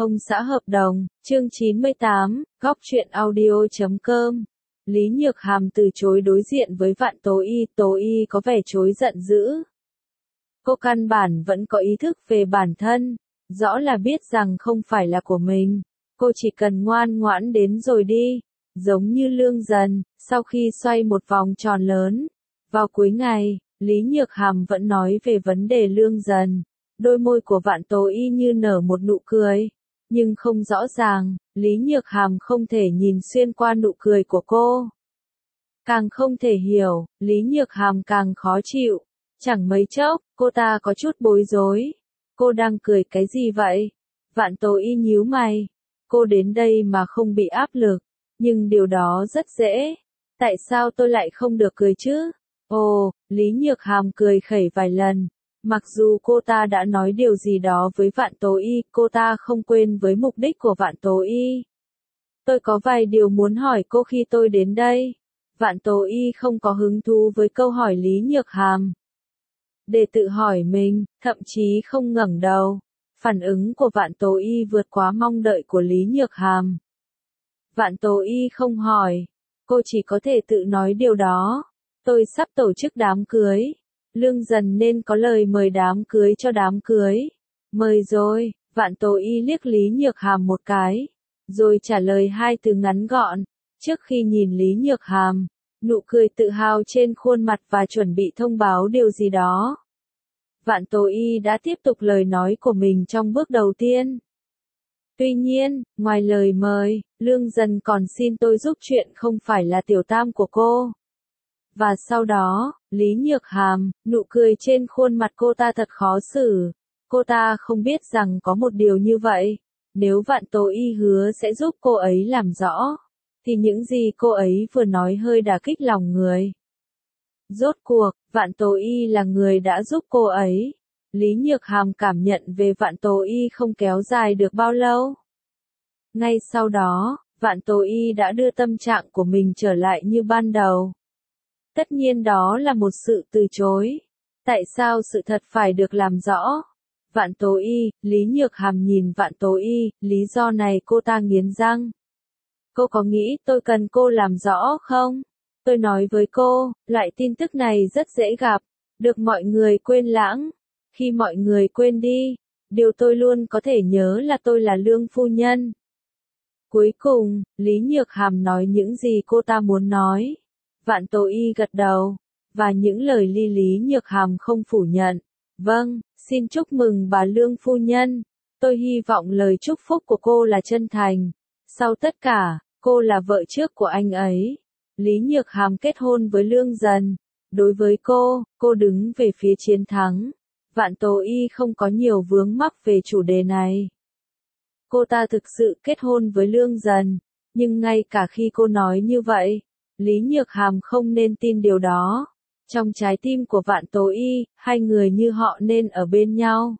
Ông xã hợp đồng, chương 98, góc truyện audio.com. Lý Nhược Hàm từ chối đối diện với Vạn Tố Y có vẻ trối giận dữ. Cô căn bản vẫn có ý thức về bản thân, rõ là biết rằng không phải là của mình. Cô chỉ cần ngoan ngoãn đến rồi đi, giống như Lương Dần, sau khi xoay một vòng tròn lớn. Vào cuối ngày, Lý Nhược Hàm vẫn nói về vấn đề Lương Dần. Đôi môi của Vạn Tố Y như nở một nụ cười. Nhưng không rõ ràng, Lý Nhược Hàm không thể nhìn xuyên qua nụ cười của cô. Càng không thể hiểu, Lý Nhược Hàm càng khó chịu. Chẳng mấy chốc, cô ta có chút bối rối. Cô đang cười cái gì vậy? Vạn Tố Y nhíu mày. Cô đến đây mà không bị áp lực. Nhưng điều đó rất dễ. Tại sao tôi lại không được cười chứ? Ồ, Lý Nhược Hàm cười khẩy vài lần. Mặc dù cô ta đã nói điều gì đó với Vạn Tố Y, cô ta không quên với mục đích của Vạn Tố Y. Tôi có vài điều muốn hỏi cô khi tôi đến đây. Vạn Tố Y không có hứng thú với câu hỏi Lý Nhược Hàm. Để tự hỏi mình, thậm chí không ngẩng đầu. Phản ứng của Vạn Tố Y vượt quá mong đợi của Lý Nhược Hàm. Vạn Tố Y không hỏi. Cô chỉ có thể tự nói điều đó. Tôi sắp tổ chức đám cưới. Lương Dần nên có lời mời đám cưới cho đám cưới. Mời rồi, Vạn Tố Y liếc Lý Nhược Hàm một cái, rồi trả lời hai từ ngắn gọn. Trước khi nhìn Lý Nhược Hàm, nụ cười tự hào trên khuôn mặt và chuẩn bị thông báo điều gì đó. Vạn Tố Y đã tiếp tục lời nói của mình trong bước đầu tiên. Tuy nhiên, ngoài lời mời, Lương Dần còn xin tôi giúp chuyện không phải là tiểu tam của cô. Và sau đó, Lý Nhược Hàm, nụ cười trên khuôn mặt cô ta thật khó xử. Cô ta không biết rằng có một điều như vậy. Nếu Vạn Tố Y hứa sẽ giúp cô ấy làm rõ, thì những gì cô ấy vừa nói hơi đả kích lòng người. Rốt cuộc, Vạn Tố Y là người đã giúp cô ấy. Lý Nhược Hàm cảm nhận về Vạn Tố Y không kéo dài được bao lâu. Ngay sau đó, Vạn Tố Y đã đưa tâm trạng của mình trở lại như ban đầu. Tất nhiên đó là một sự từ chối. Tại sao sự thật phải được làm rõ? Vạn Tố Y, Lý Nhược Hàm nhìn Vạn Tố Y, lý do này cô ta nghiến răng. Cô có nghĩ tôi cần cô làm rõ không? Tôi nói với cô, loại tin tức này rất dễ gặp, được mọi người quên lãng. Khi mọi người quên đi, điều tôi luôn có thể nhớ là tôi là Lương phu nhân. Cuối cùng, Lý Nhược Hàm nói những gì cô ta muốn nói. Vạn Tố Y gật đầu, và những lời Lý Nhược Hàm không phủ nhận. Vâng, xin chúc mừng bà Lương phu nhân. Tôi hy vọng lời chúc phúc của cô là chân thành. Sau tất cả, cô là vợ trước của anh ấy. Lý Nhược Hàm kết hôn với Lương Dần. Đối với cô đứng về phía chiến thắng. Vạn Tố Y không có nhiều vướng mắc về chủ đề này. Cô ta thực sự kết hôn với Lương Dần, nhưng ngay cả khi cô nói như vậy, Lý Nhược Hàm không nên tin điều đó. Trong trái tim của Vạn Tố Y, hai người như họ nên ở bên nhau.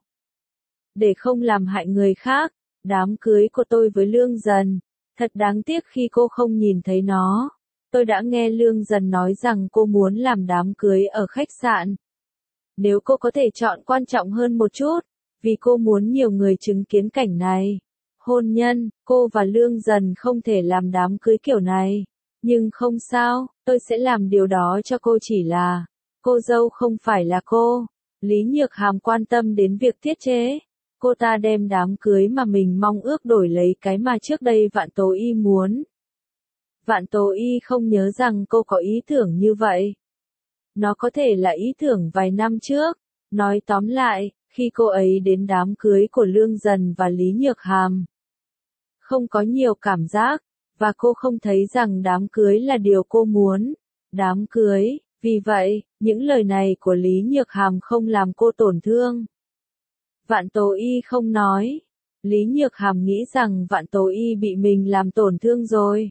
Để không làm hại người khác, đám cưới của tôi với Lương Dần, thật đáng tiếc khi cô không nhìn thấy nó. Tôi đã nghe Lương Dần nói rằng cô muốn làm đám cưới ở khách sạn. Nếu cô có thể chọn quan trọng hơn một chút, vì cô muốn nhiều người chứng kiến cảnh này. Hôn nhân, cô và Lương Dần không thể làm đám cưới kiểu này. Nhưng không sao, tôi sẽ làm điều đó cho cô, chỉ là cô dâu không phải là cô. Lý Nhược Hàm quan tâm đến việc tiết chế. Cô ta đem đám cưới mà mình mong ước đổi lấy cái mà trước đây Vạn Tố Y muốn. Vạn Tố Y không nhớ rằng cô có ý tưởng như vậy. Nó có thể là ý tưởng vài năm trước. Nói tóm lại, khi cô ấy đến đám cưới của Lương Dần và Lý Nhược Hàm, không có nhiều cảm giác. Và cô không thấy rằng đám cưới là điều cô muốn. Đám cưới, vì vậy, những lời này của Lý Nhược Hàm không làm cô tổn thương. Vạn Tố Y không nói. Lý Nhược Hàm nghĩ rằng Vạn Tố Y bị mình làm tổn thương rồi,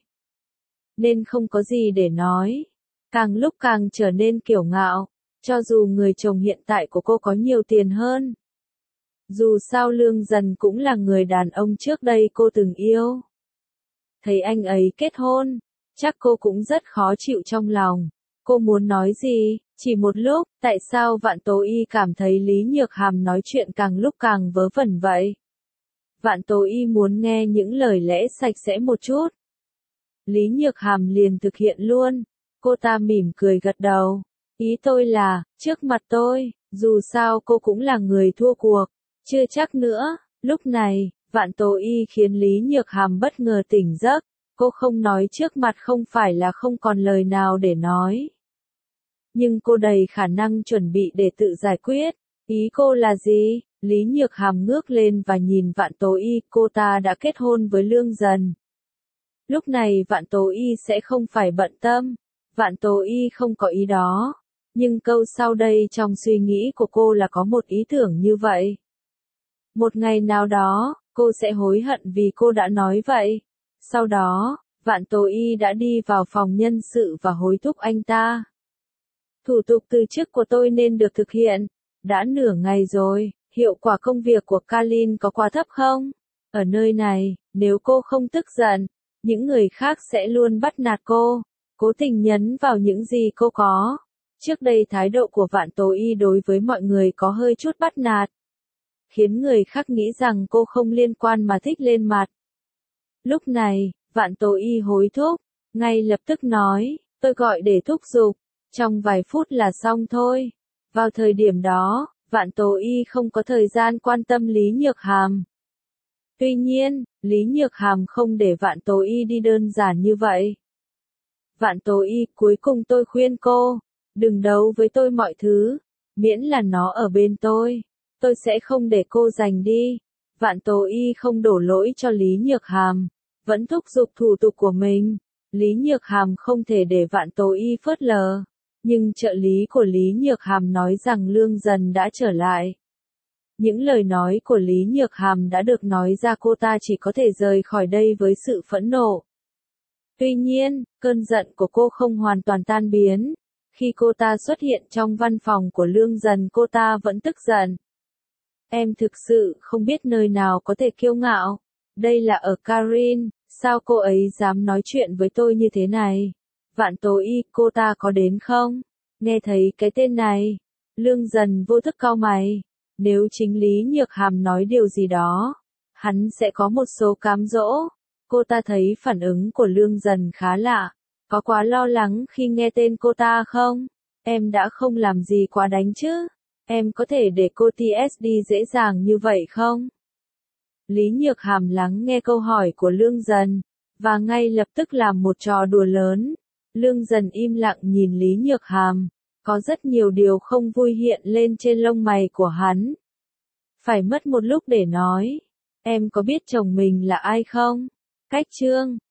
nên không có gì để nói. Càng lúc càng trở nên kiêu ngạo, cho dù người chồng hiện tại của cô có nhiều tiền hơn. Dù sao Lương Dần cũng là người đàn ông trước đây cô từng yêu. Thấy anh ấy kết hôn, chắc cô cũng rất khó chịu trong lòng. Cô muốn nói gì? Chỉ một lúc, tại sao Vạn Tố Y cảm thấy Lý Nhược Hàm nói chuyện càng lúc càng vớ vẩn vậy? Vạn Tố Y muốn nghe những lời lẽ sạch sẽ một chút. Lý Nhược Hàm liền thực hiện luôn. Cô ta mỉm cười gật đầu. Ý tôi là, trước mặt tôi, dù sao cô cũng là người thua cuộc. Chưa chắc nữa. Lúc này, Vạn Tố Y khiến Lý Nhược Hàm bất ngờ tỉnh giấc. Cô không nói trước mặt không phải là không còn lời nào để nói. Nhưng cô đầy khả năng chuẩn bị để tự giải quyết. Ý cô là gì? Lý Nhược Hàm ngước lên và nhìn Vạn Tố Y, cô ta đã kết hôn với Lương Dần. Lúc này Vạn Tố Y sẽ không phải bận tâm. Vạn Tố Y không có ý đó. Nhưng câu sau đây trong suy nghĩ của cô là có một ý tưởng như vậy. Một ngày nào đó, cô sẽ hối hận vì cô đã nói vậy. Sau đó, Vạn Tố Y đã đi vào phòng nhân sự và hối thúc anh ta. Thủ tục từ chức của tôi nên được thực hiện. Đã nửa ngày rồi, hiệu quả công việc của Kalin có quá thấp không? Ở nơi này, nếu cô không tức giận, những người khác sẽ luôn bắt nạt cô, cố tình nhấn vào những gì cô có. Trước đây thái độ của Vạn Tố Y đối với mọi người có hơi chút bắt nạt, khiến người khác nghĩ rằng cô không liên quan mà thích lên mặt. Lúc này, Vạn Tố Y hối thúc, ngay lập tức nói, tôi gọi để thúc giục, trong vài phút là xong thôi. Vào thời điểm đó, Vạn Tố Y không có thời gian quan tâm Lý Nhược Hàm. Tuy nhiên, Lý Nhược Hàm không để Vạn Tố Y đi đơn giản như vậy. Vạn Tố Y, cuối cùng tôi khuyên cô, đừng đấu với tôi mọi thứ, miễn là nó ở bên tôi sẽ không để cô giành đi. Vạn Tố Y không đổ lỗi cho Lý Nhược Hàm, vẫn thúc giục thủ tục của mình. Lý Nhược Hàm không thể để Vạn Tố Y phớt lờ. Nhưng trợ lý của Lý Nhược Hàm nói rằng Lương Dần đã trở lại. Những lời nói của Lý Nhược Hàm đã được nói ra, cô ta chỉ có thể rời khỏi đây với sự phẫn nộ. Tuy nhiên, cơn giận của cô không hoàn toàn tan biến. Khi cô ta xuất hiện trong văn phòng của Lương Dần, cô ta vẫn tức giận. Em thực sự không biết nơi nào có thể kiêu ngạo. Đây là ở Karin, sao cô ấy dám nói chuyện với tôi như thế này? Vạn Tố Y, cô ta có đến không? Nghe thấy cái tên này, Lương Dần vô thức cau mày. Nếu chính Lý Nhược Hàm nói điều gì đó, hắn sẽ có một số cám dỗ. Cô ta thấy phản ứng của Lương Dần khá lạ. Có quá lo lắng khi nghe tên cô ta không? Em đã không làm gì quá đánh chứ? Em có thể để cô TSD dễ dàng như vậy không? Lý Nhược Hàm lắng nghe câu hỏi của Lương Dần, và ngay lập tức làm một trò đùa lớn. Lương Dần im lặng nhìn Lý Nhược Hàm, có rất nhiều điều không vui hiện lên trên lông mày của hắn. Phải mất một lúc để nói, em có biết chồng mình là ai không? Cách chương